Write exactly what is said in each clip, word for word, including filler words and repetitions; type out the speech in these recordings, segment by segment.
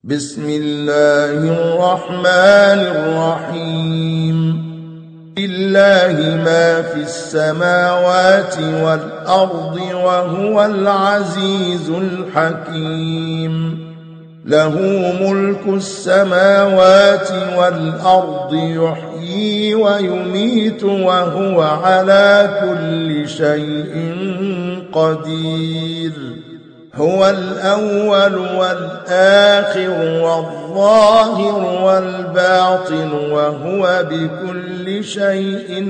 بسم الله الرحمن الرحيم لله ما في السماوات والأرض وهو العزيز الحكيم له ملك السماوات والأرض يحيي ويميت وهو على كل شيء قدير هو الأول والآخر والظاهر والباطن وهو بكل شيء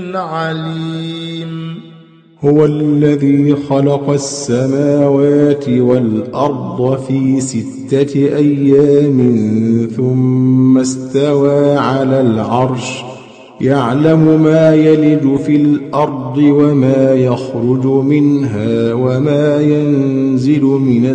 عليم هو الذي خلق السماوات والأرض في ستة أيام ثم استوى على العرش يعلم ما يلج في الأرض وما يخرج منها وما ينزل من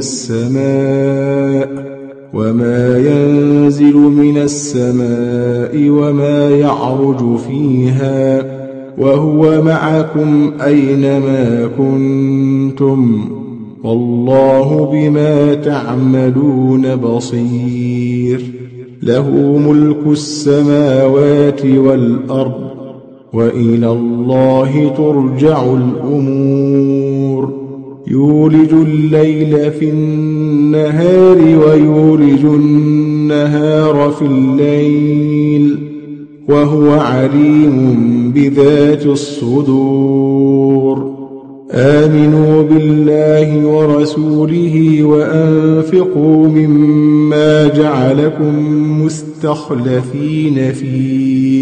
السماء وما ينزل من السماء وما يعرج فيها وهو معكم أينما كنتم والله بما تعملون بصير له ملك السماوات والأرض وإلى الله ترجع الأمور يولج الليل في النهار ويولج النهار في الليل وهو عليم بذات الصدور آمنوا بالله ورسوله وأنفقوا مما جعلكم مستخلفين فيه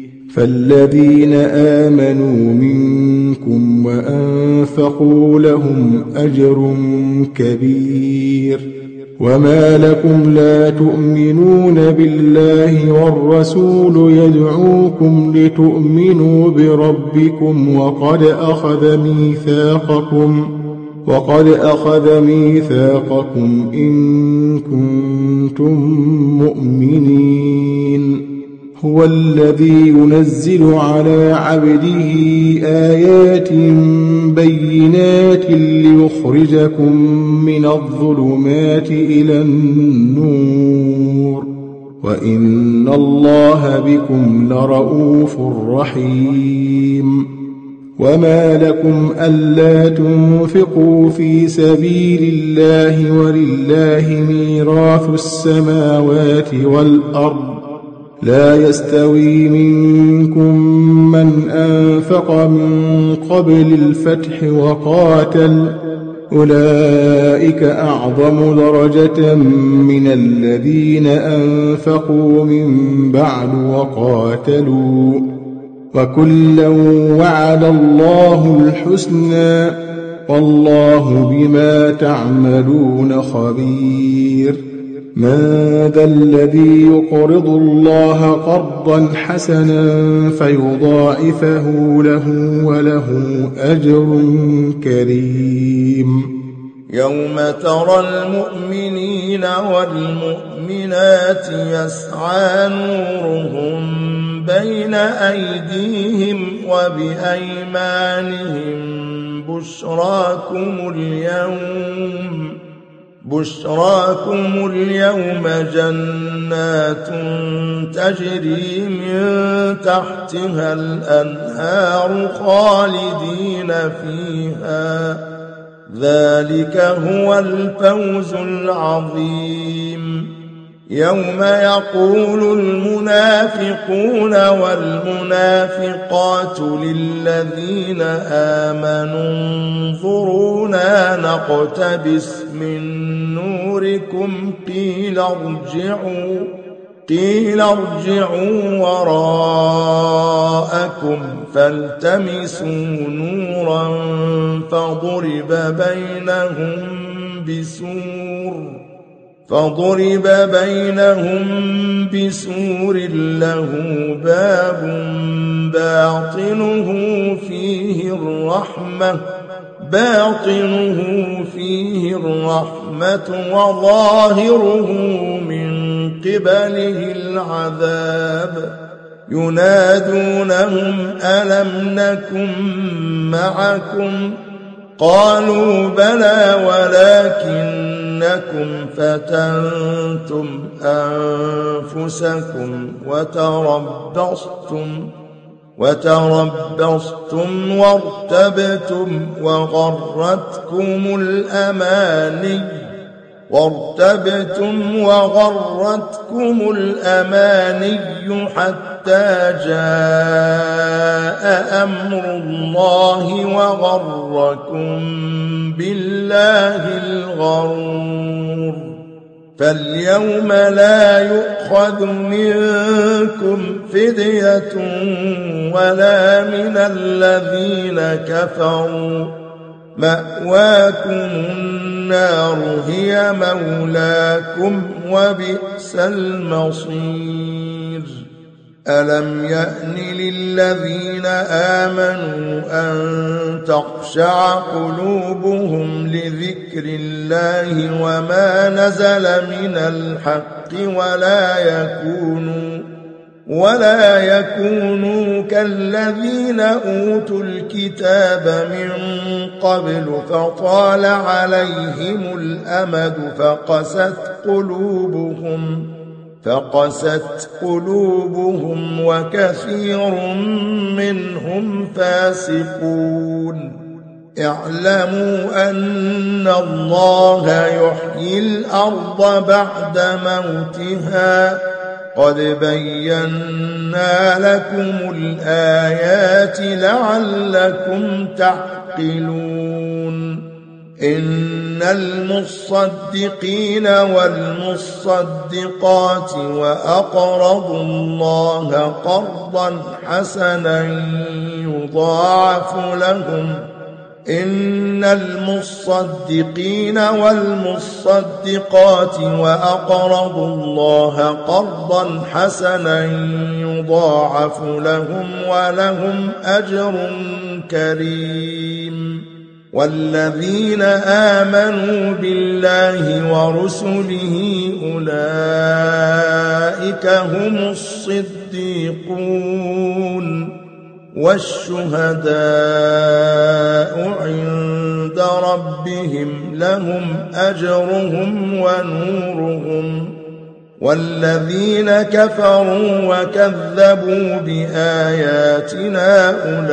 فالذين آمنوا منكم وأنفقوا لهم أجر كبير وما لكم لا تؤمنون بالله والرسول يدعوكم لتؤمنوا بربكم وقد أخذ ميثاقكم وقد أخذ ميثاقكم إن كنتم مؤمنين هو الذي ينزل على عبده آيات بينات ليخرجكم من الظلمات إلى النور وإن الله بكم لرؤوف رحيم وما لكم ألا تنفقوا في سبيل الله ولله ميراث السماوات والأرض لا يستوي منكم من أنفق من قبل الفتح وقاتل أولئك أعظم درجة من الذين أنفقوا من بعد وقاتلوا وكلا وعد الله الحسنى والله بما تعملون خبير من ذا الذي يقرض الله قرضا حسنا فيضاعفه له وله أجر كريم يوم ترى المؤمنين والمؤمنات يسعى نورهم بين أيديهم وبأيمانهم بشراكم اليوم بشراكم اليوم جنات تجري من تحتها الأنهار خالدين فيها ذلك هو الفوز العظيم يوم يقول المنافقون والمنافقات للذين آمنوا انظرونا نقتبس من نوركم قيل ارجعوا قيل ارجعوا وراءكم فالتمسوا نورا فضرب بينهم بسور فضرب بينهم بسور له باب باطنه فيه الرحمة باطنه فيه الرحمة وظاهره من قبله العذاب ينادونهم ألم نكن معكم قالوا بلى ولكن بينكم فتنتم أنفسكم وتربصتم وتربصتم وارتبتم وغرتكم الأماني وارتبتم وغرتكم الأماني حتى جاء أمر الله وغركم بالله الغرور فاليوم لا يؤخذ منكم فدية ولا من الذين كفروا مأواكم النار هي مولاكم وبئس المصير ألم يأن للذين آمنوا أن تخشع قلوبهم لذكر الله وما نزل من الحق ولا يكونوا ولا يكونوا كالذين أوتوا الكتاب من قبل فطال عليهم الأمد فقست قلوبهم فقست قلوبهم وكثير منهم فاسقون اعلموا أن الله يحيي الأرض بعد موتها قد بينا لكم الآيات لعلكم تعقلون إن المصدقين والمصدقات وأقرضوا الله قرضا حسنا يضاعف لهم إن المصدقين والمصدقات وأقرضوا الله قرضا حسنا يضاعف لهم ولهم أجر كريم والذين آمنوا بالله ورسله أولئك هم الصديقون والشهداء عند ربهم لهم أجرهم ونورهم والذين كفروا وكذبوا بآياتنا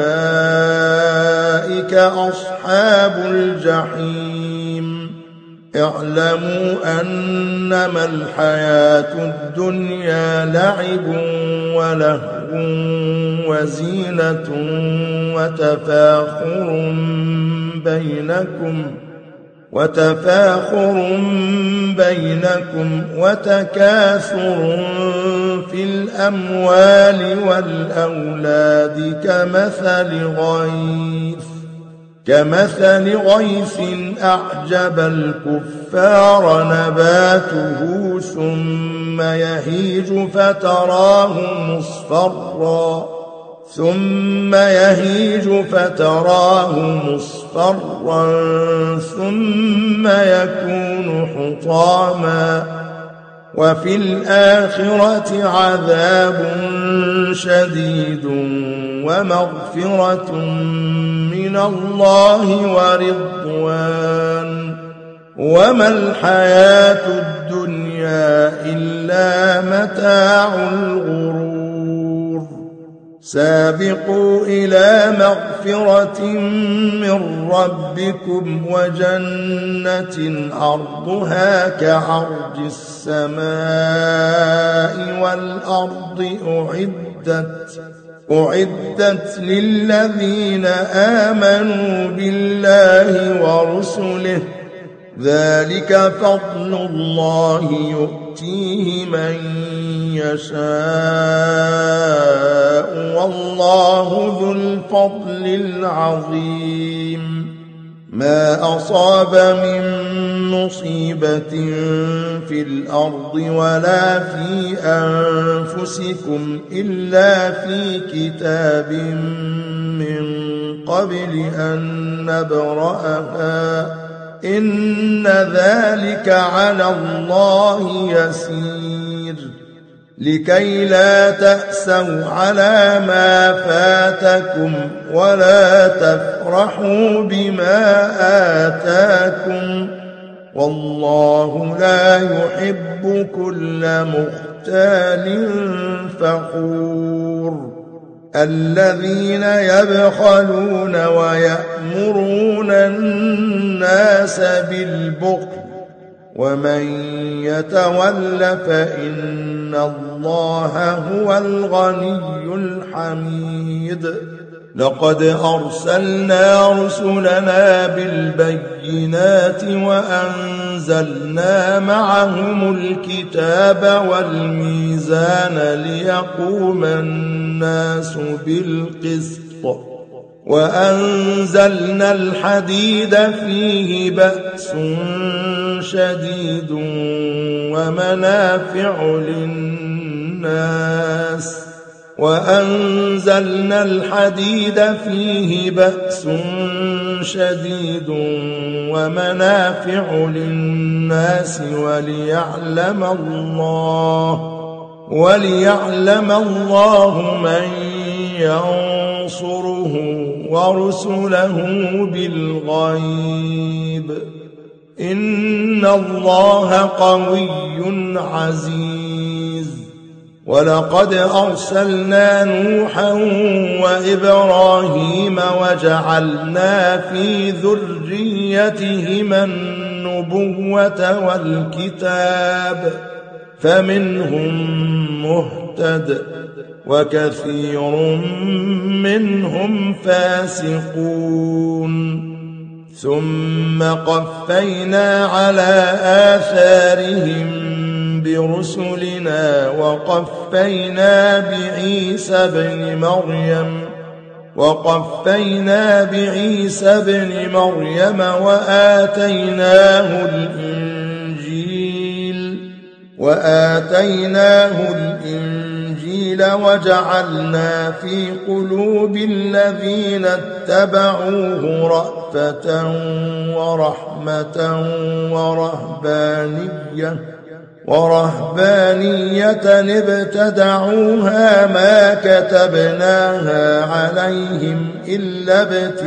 أولئك أصحاب الجحيم اعلموا أنما الحياة الدنيا لعب ولهو وزينة وتفاخر بينكم وتفاخر بينكم وتكاثر في الأموال والأولاد كمثل غيث كمثل غيث أعجب الكفار نباته ثم يهيج فتراه مصفرا ثم يهيج فتراه مصفرا ثم يكون حطاما وفي الآخرة عذاب شديد ومغفرة من الله ورضوان وما الحياة الدنيا إلا متاع الغرور سابقوا إلى مغفرة من ربكم وجنة عرضها كعرض السماء والأرض أعدت أعدت للذين آمنوا بالله ورسله ذلك فضل الله يؤتيه من يشاء والله ذو الفضل العظيم ما أصاب من مصيبة في الأرض ولا في أنفسكم إلا في كتاب من قبل أن نبرأها إن ذلك على الله يسير لكي لا تأسوا على ما فاتكم ولا تفرحوا بما آتاكم والله لا يحب كل مختال فخور الذين يبخلون ويأمرون الناس بالبخل ومن يتول فإن الله هو الغني الحميد لقد أرسلنا رسلنا بالبينات وأنزلنا معهم الكتاب والميزان ليقوم الناس بالقسط وأنزلنا الحديد فيه بأس شديد ومنافع للناس وأنزلنا الحديد فيه بأس شديد ومنافع للناس وليعلم الله وليعلم الله من ينصره ورسله بالغيب إن الله قوي عزيز ولقد أرسلنا نوحا وإبراهيم وجعلنا في ذريتهما النبوة والكتاب فمنهم مهتد وكثير منهم فاسقون ثم قفينا على آثارهم برسلنا وقفينا بعيسى ابن مريم وقفينا بعيسى ابن مريم وآتيناه الإنجيل وآتيناه الإنجيل وجعلنا في قلوب الذين اتبعوه رأفة ورحمة ورهبانية ورهبانية ابتدعوها ما كتبناها عليهم إلا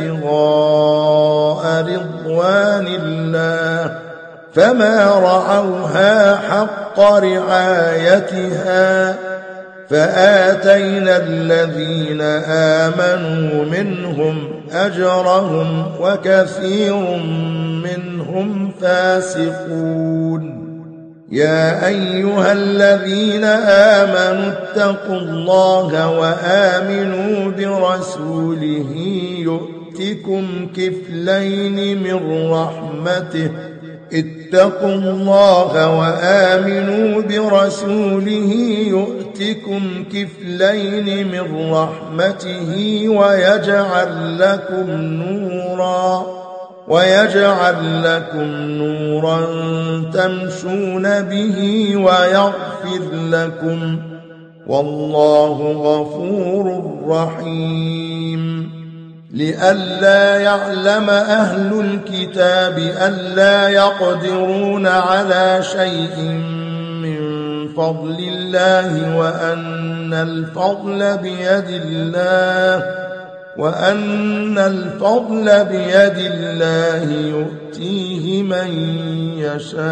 ابتغاء رضوان الله فما رعوها حق رعايتها فآتينا الذين آمنوا منهم أجرهم وكثير منهم فاسقون يا أيها الذين آمنوا اتقوا الله وآمنوا برسوله يؤتكم كفلين من رحمته اتقوا الله وآمنوا برسوله يؤتكم كفلين من رحمته ويجعل لكم نورا ويجعل لكم نورا تمشون به ويغفر لكم والله غفور رحيم لئلا يعلم أهل الكتاب ألا يقدرون على شيء من فضل الله وأن الفضل بيد الله وأن الفضل بيد الله يؤتيه من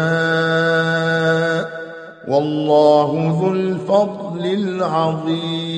يشاء والله ذو الفضل العظيم